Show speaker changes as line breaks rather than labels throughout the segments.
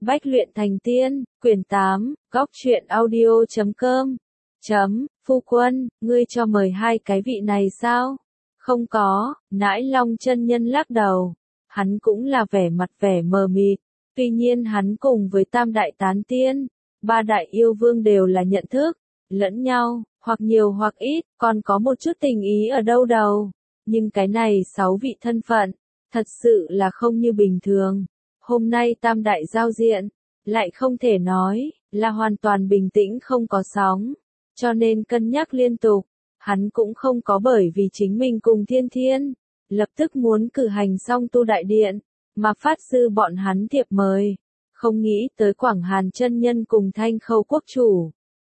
Bách luyện thành tiên, quyển 8, góc truyện audio.com. Phu quân, ngươi cho mời hai cái vị này sao? Không có, Nãi Long chân nhân lắc đầu. Hắn cũng là vẻ mặt vẻ mờ mịt. Tuy nhiên hắn cùng với Tam Đại Tán Tiên, ba đại yêu vương đều là nhận thức lẫn nhau, hoặc nhiều hoặc ít, còn có một chút tình ý ở đâu đâu. Nhưng cái này 6 vị thân phận, thật sự là không như bình thường. Hôm nay Tam Đại giao diện, lại không thể nói là hoàn toàn bình tĩnh không có sóng, cho nên cân nhắc liên tục. Hắn cũng không có bởi vì chính mình cùng Thiên Thiên lập tức muốn cử hành xong tu đại điện, mà phát dư bọn hắn thiệp mời. Không nghĩ tới Quảng Hàn chân nhân cùng Thanh Khâu quốc chủ.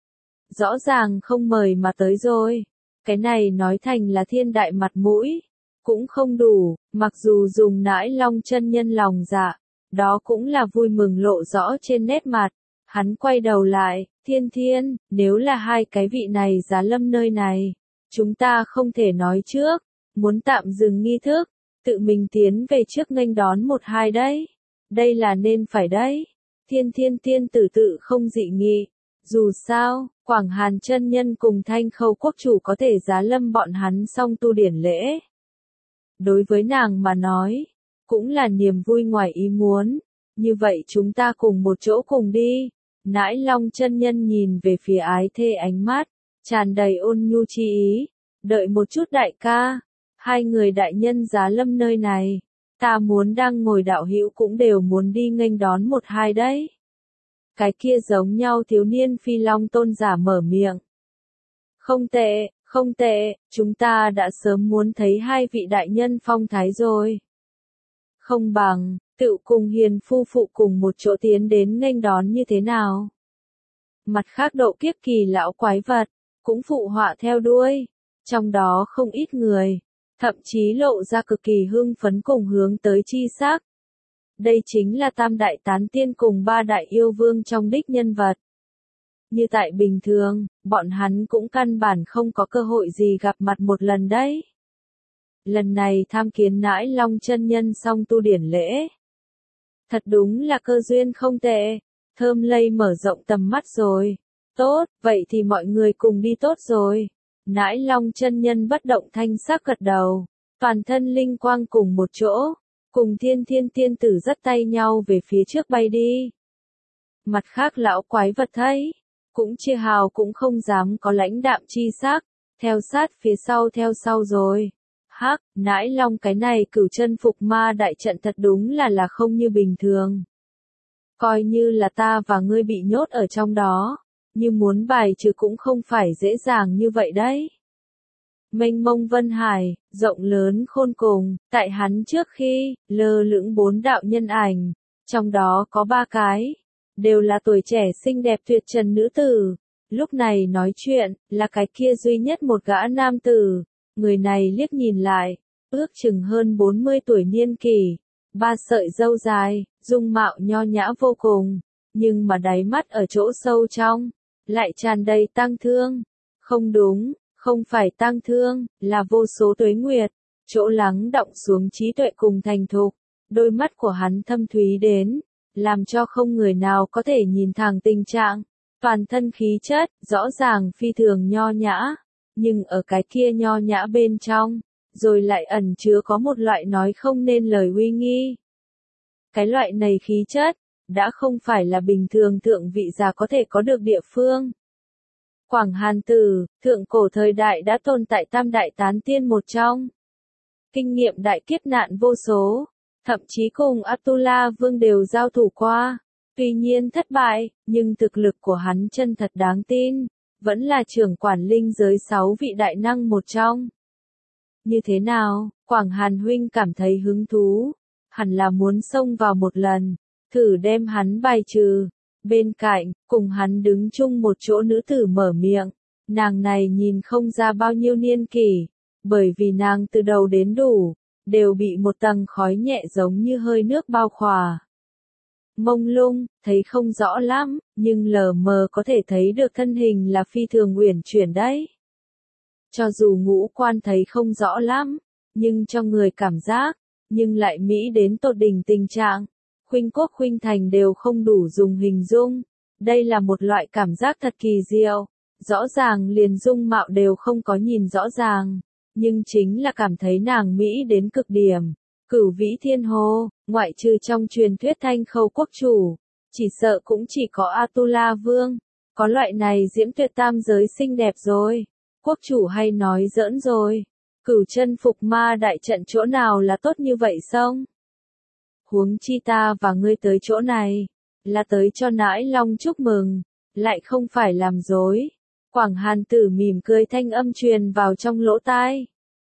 Rõ ràng không mời mà tới rồi. Cái này nói thành là thiên đại mặt mũi. Cũng không đủ, mặc dù dùng Nãi Long chân nhân lòng dạ, đó cũng là vui mừng lộ rõ trên nét mặt. Hắn quay đầu lại, Thiên Thiên, nếu là hai cái vị này giá lâm nơi này, chúng ta không thể nói trước, muốn tạm dừng nghi thức, tự mình tiến về trước nghênh đón một hai đấy. Đây là nên phải đấy. Thiên Thiên tiên tử tự không dị nghị. Dù sao, Quảng Hàn chân nhân cùng Thanh Khâu quốc chủ có thể giá lâm bọn hắn xong tu điển lễ. Đối với nàng mà nói, cũng là niềm vui ngoài ý muốn. Như vậy chúng ta cùng một chỗ cùng đi. Nãi Long chân nhân nhìn về phía ái thê ánh mắt, tràn đầy ôn nhu chi ý. Đợi một chút đại ca, hai người đại nhân giá lâm nơi này, ta muốn đang ngồi đạo hữu cũng đều muốn đi nghênh đón một hai đấy. Cái kia giống nhau thiếu niên Phi Long tôn giả mở miệng. Không tệ, không tệ, chúng ta đã sớm muốn thấy hai vị đại nhân phong thái rồi. Không bằng, tự cùng Hiền phu phụ cùng một chỗ tiến đến nghênh đón như thế nào? Mặt khác Độ Kiếp kỳ lão quái vật, cũng phụ họa theo đuôi. Trong đó không ít người, thậm chí lộ ra cực kỳ hưng phấn cùng hướng tới chi sắc. Đây chính là Tam Đại Tán Tiên cùng ba đại yêu vương trong đích nhân vật. Như tại bình thường, bọn hắn cũng căn bản không có cơ hội gì gặp mặt một lần đấy. Lần này tham kiến Nãi Long chân nhân xong tu điển lễ. Thật đúng là cơ duyên không tệ, thơm lây mở rộng tầm mắt rồi. Tốt, vậy thì mọi người cùng đi tốt rồi. Nãi Long chân nhân bất động thanh sắc gật đầu, toàn thân linh quang cùng một chỗ, cùng Thiên Thiên tiên tử dắt tay nhau về phía trước bay đi. Mặt khác lão quái vật thấy, cũng chia hào cũng không dám có lãnh đạm chi sắc, theo sát phía sau theo sau rồi. Hắc, Nãi Long cái này cửu chân phục ma đại trận thật đúng là không như bình thường. Coi như là ta và ngươi bị nhốt ở trong đó, nhưng muốn bài trừ cũng không phải dễ dàng như vậy đấy. Mênh mông vân hải, rộng lớn khôn cùng, tại hắn trước khi, lơ lửng 4 đạo nhân ảnh, trong đó có 3 cái, đều là tuổi trẻ xinh đẹp tuyệt trần nữ tử. Lúc này nói chuyện, là cái kia duy nhất một gã nam tử, người này liếc nhìn lại, ước chừng hơn 40 tuổi niên kỷ, 3 sợi râu dài, dung mạo nho nhã vô cùng, nhưng mà đáy mắt ở chỗ sâu trong, lại tràn đầy tang thương. Không đúng, không phải tang thương, là vô số tuế nguyệt, chỗ lắng đọng xuống trí tuệ cùng thành thục. Đôi mắt của hắn thâm thúy đến, làm cho không người nào có thể nhìn thẳng tình trạng. Toàn thân khí chất, rõ ràng phi thường nho nhã, nhưng ở cái kia nho nhã bên trong, rồi lại ẩn chứa có một loại nói không nên lời uy nghi. Cái loại này khí chất, đã không phải là bình thường thượng vị giả có thể có được địa phương. Quảng Hàn Tử, thượng cổ thời đại đã tồn tại Tam Đại Tán Tiên một trong. Kinh nghiệm đại kiếp nạn vô số, thậm chí cùng Atula Vương đều giao thủ qua. Tuy nhiên thất bại, nhưng thực lực của hắn chân thật đáng tin, vẫn là trưởng quản linh giới 6 vị đại năng một trong. Như thế nào, Quảng Hàn huynh cảm thấy hứng thú, hẳn là muốn xông vào một lần, thử đem hắn bài trừ. Bên cạnh, cùng hắn đứng chung một chỗ nữ tử mở miệng, nàng này nhìn không ra bao nhiêu niên kỷ, bởi vì nàng từ đầu đến đủ, đều bị một tầng khói nhẹ giống như hơi nước bao khỏa. Mông lung, thấy không rõ lắm, nhưng lờ mờ có thể thấy được thân hình là phi thường uyển chuyển đấy. Cho dù ngũ quan thấy không rõ lắm, nhưng cho người cảm giác, nhưng lại mỹ đến tột đỉnh tình trạng. khuynh quốc khuynh thành đều không đủ dùng hình dung. Đây là một loại cảm giác thật kỳ diệu. Rõ ràng liền dung mạo đều không có nhìn rõ ràng, nhưng chính là cảm thấy nàng mỹ đến cực điểm. Cửu Vĩ Thiên Hồ, ngoại trừ trong truyền thuyết Thanh Khâu quốc chủ, chỉ sợ cũng chỉ có Atula Vương, có loại này diễm tuyệt tam giới xinh đẹp rồi. Quốc chủ hay nói giỡn rồi. Cửu chân phục ma đại trận chỗ nào là tốt như vậy xong? Huống chi ta và ngươi tới chỗ này, là tới cho Nãi Long chúc mừng, lại không phải làm dối. Quảng Hàn Tử mỉm cười thanh âm truyền vào trong lỗ tai.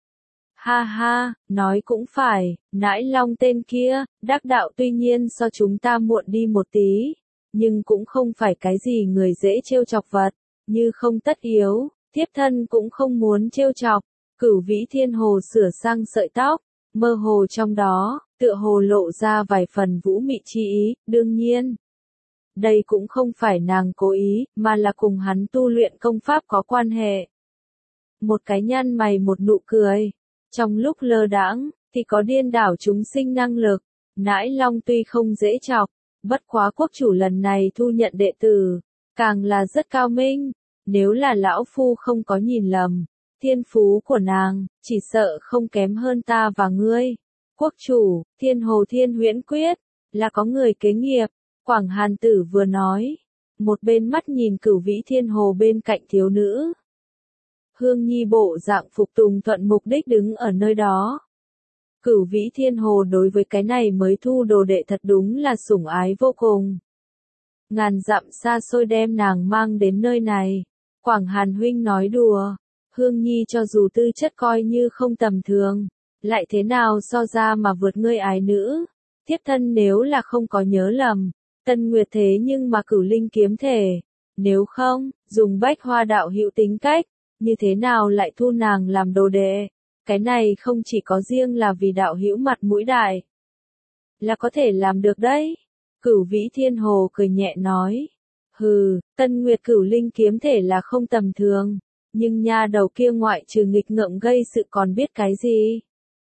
Ha ha, nói cũng phải, Nãi Long tên kia, đắc đạo tuy nhiên so chúng ta muộn đi một tí, nhưng cũng không phải cái gì người dễ trêu chọc vật, như không tất yếu, thiếp thân cũng không muốn trêu chọc. Cửu Vĩ Thiên Hồ sửa sang sợi tóc, mơ hồ trong đó, tựa hồ lộ ra vài phần vũ mị chi ý, đương nhiên. Đây cũng không phải nàng cố ý, mà là cùng hắn tu luyện công pháp có quan hệ. Một cái nhăn mày một nụ cười. Trong lúc lơ đãng, thì có điên đảo chúng sinh năng lực. Nãi Long tuy không dễ chọc, bất quá quốc chủ lần này thu nhận đệ tử, càng là rất cao minh. Nếu là lão phu không có nhìn lầm, thiên phú của nàng, chỉ sợ không kém hơn ta và ngươi. Quốc chủ, Thiên Hồ Thiên Huyễn Quyết, là có người kế nghiệp. Quảng Hàn Tử vừa nói, một bên mắt nhìn Cửu Vĩ Thiên Hồ bên cạnh thiếu nữ. Hương Nhi bộ dạng phục tùng thuận mục đích đứng ở nơi đó. Cửu Vĩ Thiên Hồ đối với cái này mới thu đồ đệ thật đúng là sủng ái vô cùng. Ngàn dặm xa xôi đem nàng mang đến nơi này. Quảng Hàn huynh nói đùa, Hương Nhi cho dù tư chất coi như không tầm thường, lại thế nào so ra mà vượt ngươi ái nữ. Thiếp thân nếu là không có nhớ lầm, Tân Nguyệt thế nhưng mà Cửu Linh kiếm thể, nếu không, dùng Bách Hoa đạo hữu tính cách, như thế nào lại thu nàng làm đồ đệ? Cái này không chỉ có riêng là vì đạo hữu mặt mũi đại, là có thể làm được đấy. Cửu Vĩ Thiên Hồ cười nhẹ nói, hừ, Tân Nguyệt Cửu Linh kiếm thể là không tầm thường, nhưng nha đầu kia ngoại trừ nghịch ngợm gây sự còn biết cái gì?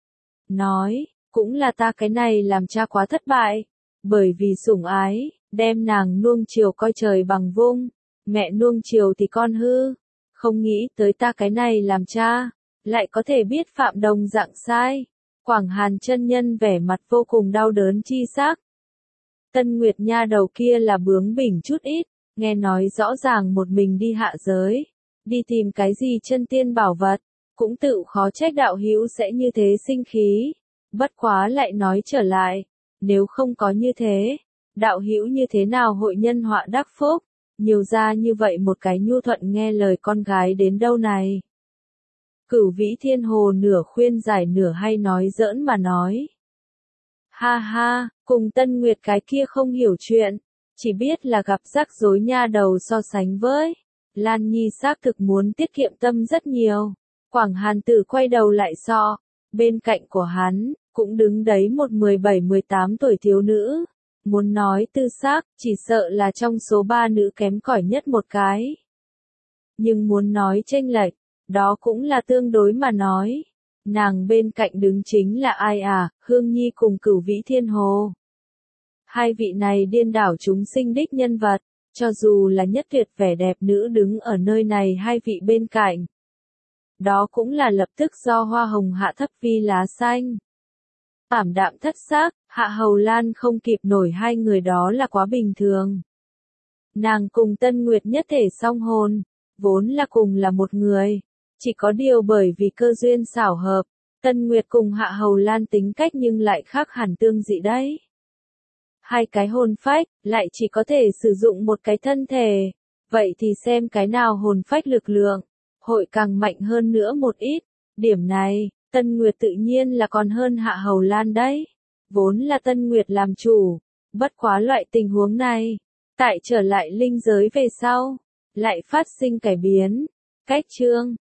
Nói, cũng là ta cái này làm cha quá thất bại, bởi vì sủng ái, đem nàng nuông chiều coi trời bằng vung, mẹ nuông chiều thì con hư, không nghĩ tới ta cái này làm cha, lại có thể biết phạm đồng dạng sai. Quảng Hàn chân nhân vẻ mặt vô cùng đau đớn chi sắc. Tân Nguyệt nha đầu kia là bướng bỉnh chút ít, nghe nói rõ ràng một mình đi hạ giới, đi tìm cái gì chân tiên bảo vật, cũng tự khó trách đạo hữu sẽ như thế sinh khí. Bất quá lại nói trở lại, nếu không có như thế, đạo hữu như thế nào hội nhân họa đắc phúc, nhiều ra như vậy một cái nhu thuận nghe lời con gái đến đâu này. Cửu Vĩ Thiên Hồ nửa khuyên giải nửa hay nói giỡn mà nói. Ha ha, cùng Tân Nguyệt cái kia không hiểu chuyện, chỉ biết là gặp rắc rối nha đầu so sánh với. Lan Nhi xác thực muốn tiết kiệm tâm rất nhiều. Quảng Hàn Tử quay đầu lại so, bên cạnh của hắn, cũng đứng đấy một 17-18 tuổi thiếu nữ. Muốn nói tư xác, chỉ sợ là trong số 3 nữ kém cỏi nhất một cái. Nhưng muốn nói chênh lệch, đó cũng là tương đối mà nói. Nàng bên cạnh đứng chính là ai à, Hương Nhi cùng Cửu Vĩ Thiên Hồ. Hai vị này điên đảo chúng sinh đích nhân vật, cho dù là nhất tuyệt vẻ đẹp nữ đứng ở nơi này hai vị bên cạnh. Đó cũng là lập tức do hoa hồng hạ thấp vi lá xanh. Ảm đạm thất xác, Hạ Hầu Lan không kịp nổi hai người đó là quá bình thường. Nàng cùng Tân Nguyệt nhất thể song hồn, vốn là cùng là một người. Chỉ có điều bởi vì cơ duyên xảo hợp, Tân Nguyệt cùng Hạ Hầu Lan tính cách nhưng lại khác hẳn tương dị đấy. Hai cái hồn phách, lại chỉ có thể sử dụng một cái thân thể. Vậy thì xem cái nào hồn phách lực lượng, hội càng mạnh hơn nữa một ít. Điểm này, Tân Nguyệt tự nhiên là còn hơn Hạ Hầu Lan đấy. Vốn là Tân Nguyệt làm chủ, bất quá loại tình huống này, tại trở lại linh giới về sau, lại phát sinh cải biến. Cách chương